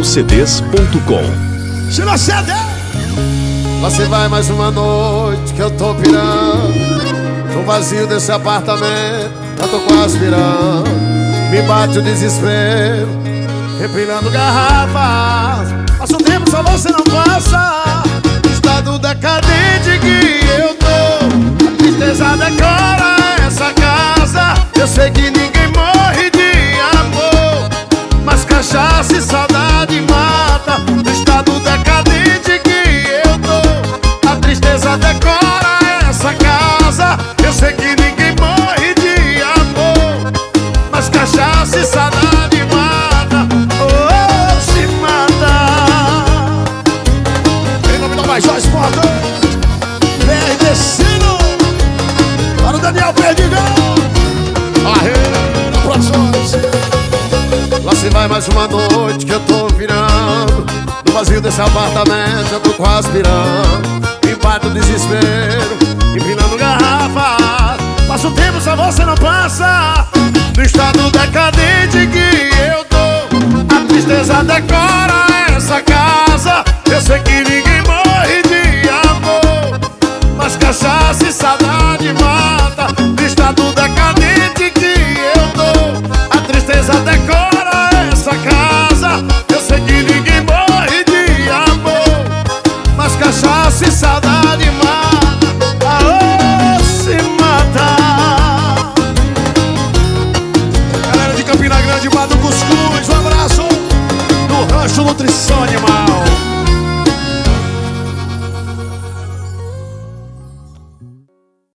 RadioCDs.com. Se você der, você vai mais uma noite que eu tô pirando. No vazio desse apartamento, eu tô quase virando. Me bate o desespero, repilando garrafas. Passa o tempo, só você não passa. Estado decadente que eu tô, a tristeza decora essa casa. Eu sei que ninguém morre de amor, mas cachaça e saudade mata. No estado decadente que eu tô, a tristeza decora essa casa. Eu sei que ninguém morre de amor, mas cachaça e saudade mata. Oh, se mata. em nome do Major Esporte, vem descendo para o Daniel Perdigão. Arreira Produções. Lá se vai mais uma noite que eu tô virando. No vazio desse apartamento eu tô quase pirando. Me bate o desespero, empinando garrafa. Passa o tempo, só você não passa. No estado decadente que